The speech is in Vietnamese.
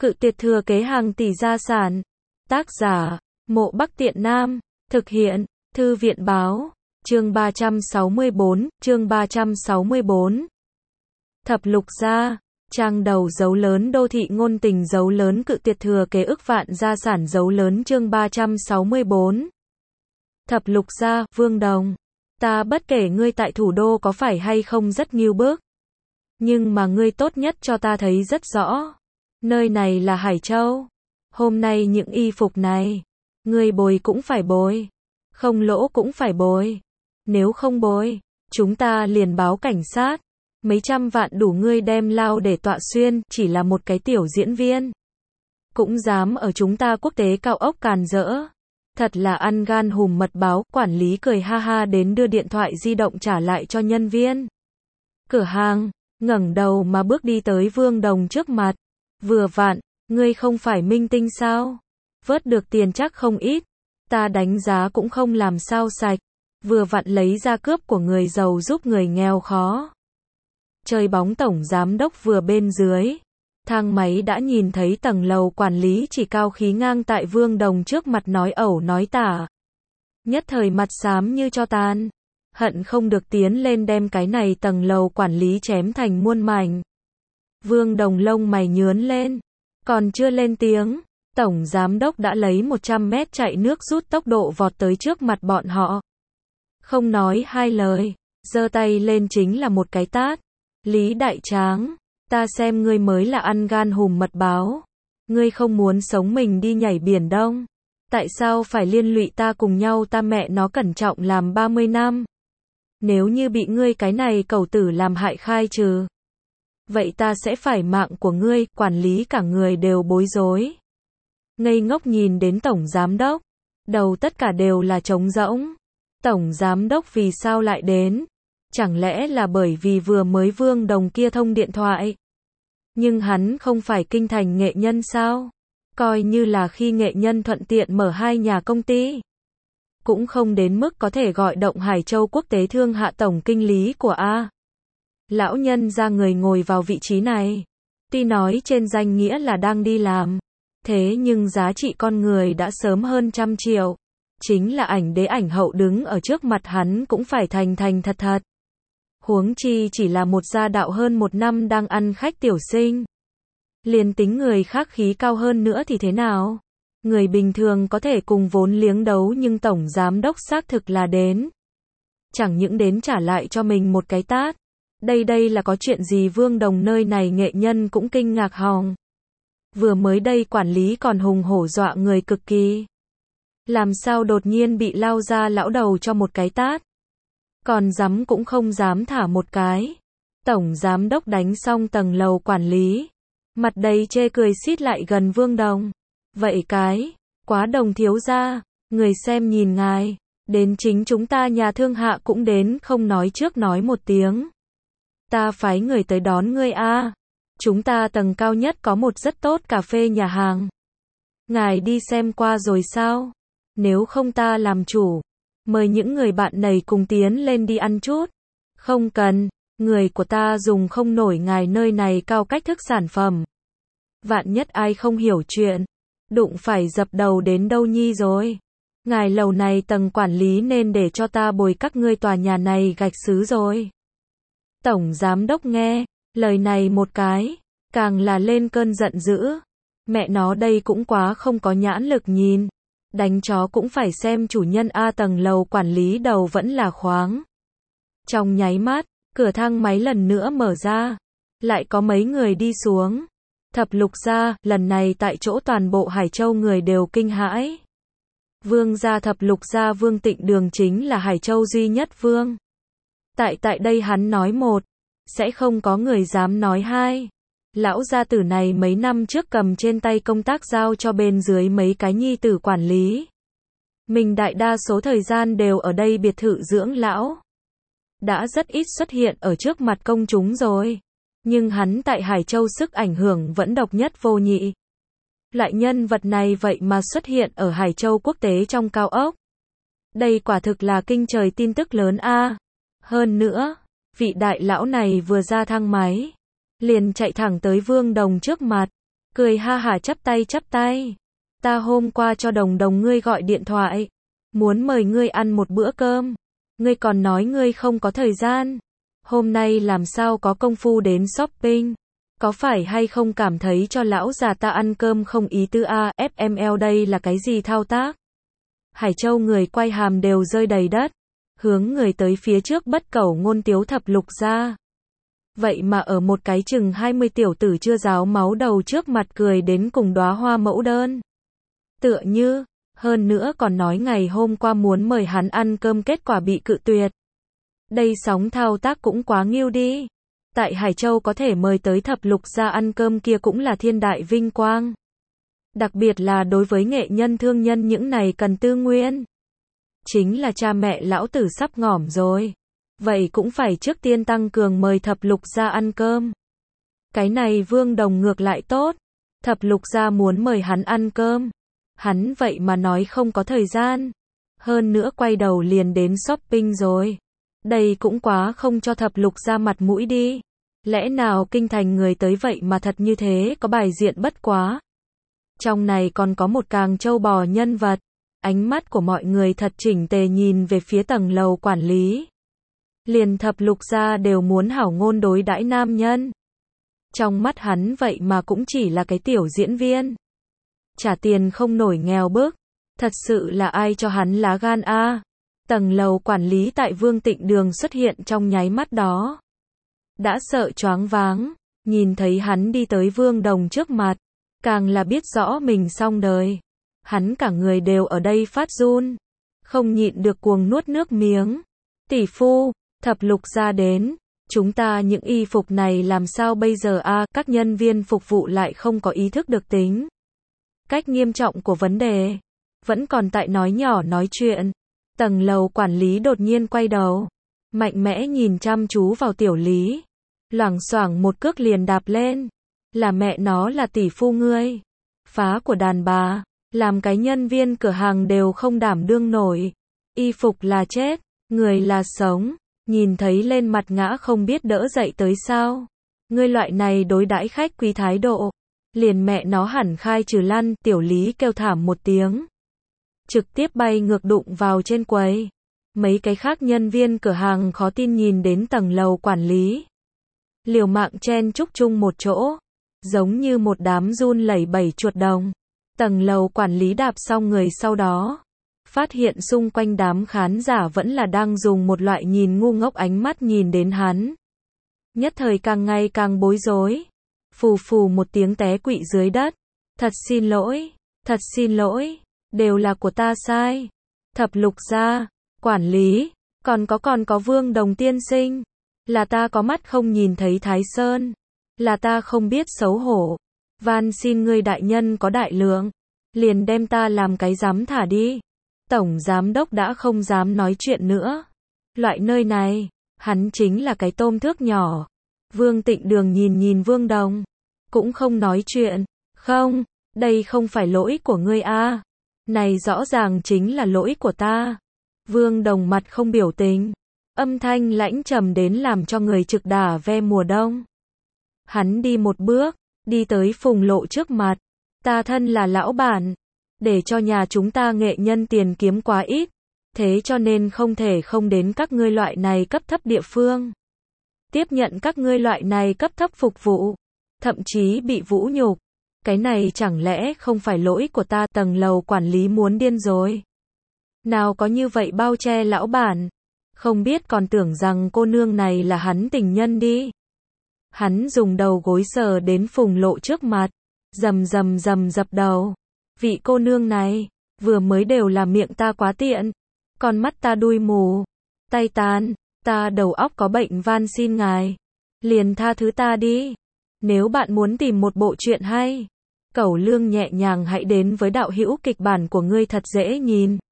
Cự tuyệt thừa kế hàng tỷ gia sản. Tác giả, Mộ Bắc Tiện Nam. Thực hiện, Thư viện báo. Chương 364. Thập lục gia. Trang đầu dấu lớn đô thị ngôn tình dấu lớn cự tuyệt thừa kế ức vạn gia sản dấu lớn chương 364. Thập lục gia, Vương Đồng. Ta bất kể ngươi tại thủ đô có phải hay không rất nghiêu bức. Nhưng mà ngươi tốt nhất cho ta thấy rất rõ. Nơi này là Hải Châu. Hôm nay những y phục này, ngươi bồi cũng phải bồi. Không lỗ cũng phải bồi. Nếu không bồi, chúng ta liền báo cảnh sát. Mấy trăm vạn đủ ngươi đem lao để tọa xuyên, chỉ là một cái tiểu diễn viên. Cũng dám ở chúng ta quốc tế cao ốc càn rỡ. Thật là ăn gan hùm mật báo, quản lý cười ha ha đến đưa điện thoại di động trả lại cho nhân viên cửa hàng, ngẩng đầu mà bước đi tới Vương Đồng trước mặt. Vừa vặn, ngươi không phải minh tinh sao? Vớt được tiền chắc không ít. Ta đánh giá cũng không làm sao sạch. Vừa vặn lấy ra cướp của người giàu giúp người nghèo khó. Chơi bóng tổng giám đốc vừa bên dưới. Thang máy đã nhìn thấy tầng lầu quản lý chỉ cao khí ngang tại Vương Đồng trước mặt nói ẩu nói tả. Nhất thời mặt xám như cho tàn. Hận không được tiến lên đem cái này tầng lầu quản lý chém thành muôn mảnh. Vương Đồng lông mày nhướn lên. Còn chưa lên tiếng, tổng giám đốc đã lấy 100 mét chạy nước rút tốc độ vọt tới trước mặt bọn họ. Không nói hai lời, giơ tay lên chính là một cái tát. Lý Đại Tráng, ta xem ngươi mới là ăn gan hùm mật báo. Ngươi không muốn sống mình đi nhảy biển Đông. Tại sao phải liên lụy ta cùng nhau ta mẹ nó cẩn trọng làm 30 năm. Nếu như bị ngươi cái này cẩu tử làm hại khai trừ. Vậy ta sẽ phải mạng của ngươi, quản lý cả người đều bối rối. Ngây ngốc nhìn đến tổng giám đốc. Đầu tất cả đều là trống rỗng. Tổng giám đốc vì sao lại đến? Chẳng lẽ là bởi vì vừa mới Vương Đồng kia thông điện thoại? Nhưng hắn không phải kinh thành nghệ nhân sao? Coi như là khi nghệ nhân thuận tiện mở hai nhà công ty. Cũng không đến mức có thể gọi động Hải Châu Quốc tế Thương hạ tổng kinh lý của A. Lão nhân ra người ngồi vào vị trí này. Tuy nói trên danh nghĩa là đang đi làm. Thế nhưng giá trị con người đã sớm hơn 100 triệu. Chính là ảnh đế ảnh hậu đứng ở trước mặt hắn cũng phải thành thành thật thật. Huống chi chỉ là một gia đạo hơn 1 năm đang ăn khách tiểu sinh. Liền tính người khác khí cao hơn nữa thì thế nào? Người bình thường có thể cùng vốn liếng đấu nhưng tổng giám đốc xác thực là đến. Chẳng những đến trả lại cho mình một cái tát. Đây là có chuyện gì Vương Đồng nơi này nghệ nhân cũng kinh ngạc hòng. Vừa mới đây quản lý còn hùng hổ dọa người cực kỳ. Làm sao đột nhiên bị lao ra lão đầu cho một cái tát. Còn dám cũng không dám thả một cái. Tổng giám đốc đánh xong tầng lầu quản lý. Mặt đầy chê cười xít lại gần Vương Đồng. Vậy cái, quá Đồng thiếu gia, người xem nhìn ngài. Đến chính chúng ta nhà thương hạ cũng đến không nói trước nói một tiếng. Ta phái người tới đón ngươi a. Chúng ta tầng cao nhất có một rất tốt cà phê nhà hàng. Ngài đi xem qua rồi sao? Nếu không ta làm chủ. Mời những người bạn này cùng tiến lên đi ăn chút. Không cần, người của ta dùng không nổi ngài nơi này cao cách thức sản phẩm. Vạn nhất ai không hiểu chuyện. Đụng phải dập đầu đến đâu nhi rồi. Ngài lầu này tầng quản lý nên để cho ta bồi các ngươi tòa nhà này gạch xứ rồi. Tổng giám đốc nghe, lời này một cái, càng là lên cơn giận dữ. Mẹ nó đây cũng quá không có nhãn lực nhìn. Đánh chó cũng phải xem chủ nhân A tầng lầu quản lý đầu vẫn là khoáng. Trong nháy mắt, cửa thang máy lần nữa mở ra. Lại có mấy người đi xuống. Thập lục gia, lần này tại chỗ toàn bộ Hải Châu người đều kinh hãi. Vương gia thập lục gia Vương Tịnh Đường chính là Hải Châu duy nhất vương. Tại đây hắn nói một, sẽ không có người dám nói hai. Lão gia tử này mấy năm trước cầm trên tay công tác giao cho bên dưới mấy cái nhi tử quản lý. Mình đại đa số thời gian đều ở đây biệt thự dưỡng lão. Đã rất ít xuất hiện ở trước mặt công chúng rồi. Nhưng hắn tại Hải Châu sức ảnh hưởng vẫn độc nhất vô nhị. Loại nhân vật này vậy mà xuất hiện ở Hải Châu quốc tế trong cao ốc. Đây quả thực là kinh trời tin tức lớn a. Hơn nữa, vị đại lão này vừa ra thang máy. Liền chạy thẳng tới Vương Đồng trước mặt. cười ha hả chắp tay. Ta hôm qua cho Đồng Đồng ngươi gọi điện thoại, muốn mời ngươi ăn một bữa cơm. Ngươi còn nói ngươi không có thời gian. Hôm nay làm sao có công phu đến shopping? Có phải hay không cảm thấy cho lão già ta ăn cơm không ý tư a? FML đây là cái gì thao tác? Hải Châu người quay hàm đều rơi đầy đất, hướng người tới phía trước bất cẩu ngôn tiếu Thập Lục gia. Vậy mà ở một cái chừng 20 tiểu tử chưa ráo máu đầu trước mặt cười đến cùng đóa hoa mẫu đơn. Tựa như, hơn nữa còn nói ngày hôm qua muốn mời hắn ăn cơm kết quả bị cự tuyệt. Đây sóng thao tác cũng quá nghiêu đi. Tại Hải Châu có thể mời tới Thập Lục gia ăn cơm kia cũng là thiên đại vinh quang. Đặc biệt là đối với nghệ nhân thương nhân những này cần tư nguyên. Chính là cha mẹ lão tử sắp ngỏm rồi. Vậy cũng phải trước tiên tăng cường mời Thập Lục gia ăn cơm. Cái này Vương Đồng ngược lại tốt. Thập Lục gia muốn mời hắn ăn cơm. Hắn vậy mà nói không có thời gian. Hơn nữa quay đầu liền đến shopping rồi. Đây cũng quá không cho Thập Lục gia mặt mũi đi. Lẽ nào kinh thành người tới vậy mà thật như thế có bài diện bất quá. Trong này còn có một càng trâu bò nhân vật. Ánh mắt của mọi người thật chỉnh tề nhìn về phía tầng lầu quản lý. Liền Thập Lục gia đều muốn hảo ngôn đối đãi nam nhân. Trong mắt hắn vậy mà cũng chỉ là cái tiểu diễn viên. Trả tiền không nổi nghèo bức. Thật sự là ai cho hắn lá gan a? Tầng lầu quản lý tại Vương Tịnh Đường xuất hiện trong nháy mắt đó. Đã sợ choáng váng, nhìn thấy hắn đi tới Vương Đồng trước mặt, càng là biết rõ mình xong đời. Hắn cả người đều ở đây phát run, không nhịn được cuồng nuốt nước miếng. Tỷ phu, Thập Lục gia đến, chúng ta những y phục này làm sao bây giờ a? Các nhân viên phục vụ lại không có ý thức được tính cách nghiêm trọng của vấn đề, vẫn còn tại nói nhỏ nói chuyện. Tầng lầu quản lý đột nhiên quay đầu, mạnh mẽ nhìn chăm chú vào Tiểu Lý, loảng xoảng một cước liền đạp lên. Là mẹ nó là tỷ phu ngươi. Phá của đàn bà, làm cái nhân viên cửa hàng đều không đảm đương nổi. Y phục là chết, người là sống, nhìn thấy lên mặt ngã không biết đỡ dậy tới sao. Ngươi loại này đối đãi khách quý thái độ, liền mẹ nó hẳn khai trừ lăn. Tiểu Lý kêu thảm một tiếng, trực tiếp bay ngược đụng vào trên quầy. Mấy cái khác nhân viên cửa hàng khó tin nhìn đến tầng lầu quản lý, liều mạng chen chúc chung một chỗ, giống như một đám run lẩy bẩy chuột đồng. Tầng lầu quản lý đạp xong người sau đó, phát hiện xung quanh đám khán giả vẫn là đang dùng một loại nhìn ngu ngốc ánh mắt nhìn đến hắn. Nhất thời càng ngày càng bối rối, phù phù một tiếng té quỵ dưới đất. Thật xin lỗi, đều là của ta sai. Thập Lục gia, quản lý, còn có Vương Đồng tiên sinh, là ta có mắt không nhìn thấy Thái Sơn, là ta không biết xấu hổ. Van xin ngươi đại nhân có đại lượng, liền đem ta làm cái giám thả đi. Tổng giám đốc đã không dám nói chuyện nữa. Loại nơi này, hắn chính là cái tôm thước nhỏ. Vương Tịnh Đường nhìn Vương Đồng, cũng không nói chuyện. Không, đây không phải lỗi của ngươi a. Này rõ ràng chính là lỗi của ta. Vương Đồng mặt không biểu tình, âm thanh lãnh trầm đến làm cho người trực đả ve mùa đông. Hắn đi một bước, đi tới Phùng Lộ trước mặt. Ta thân là lão bản, để cho nhà chúng ta nghệ nhân tiền kiếm quá ít, thế cho nên không thể không đến các ngươi loại này cấp thấp địa phương. Tiếp nhận các ngươi loại này cấp thấp phục vụ, thậm chí bị vũ nhục. Cái này chẳng lẽ không phải lỗi của ta? Tầng lầu quản lý muốn điên rồi. Nào có như vậy bao che lão bản, không biết còn tưởng rằng cô nương này là hắn tình nhân đi. Hắn dùng đầu gối sờ đến Phùng Lộ trước mặt, rầm dập đầu. Vị cô nương này, vừa mới đều là miệng ta quá tiện, con mắt ta đuôi mù, tay tàn, ta đầu óc có bệnh, van xin ngài, liền tha thứ ta đi. Nếu bạn muốn tìm một bộ truyện hay, cẩu lương nhẹ nhàng hãy đến với đạo hữu kịch bản của ngươi thật dễ nhìn.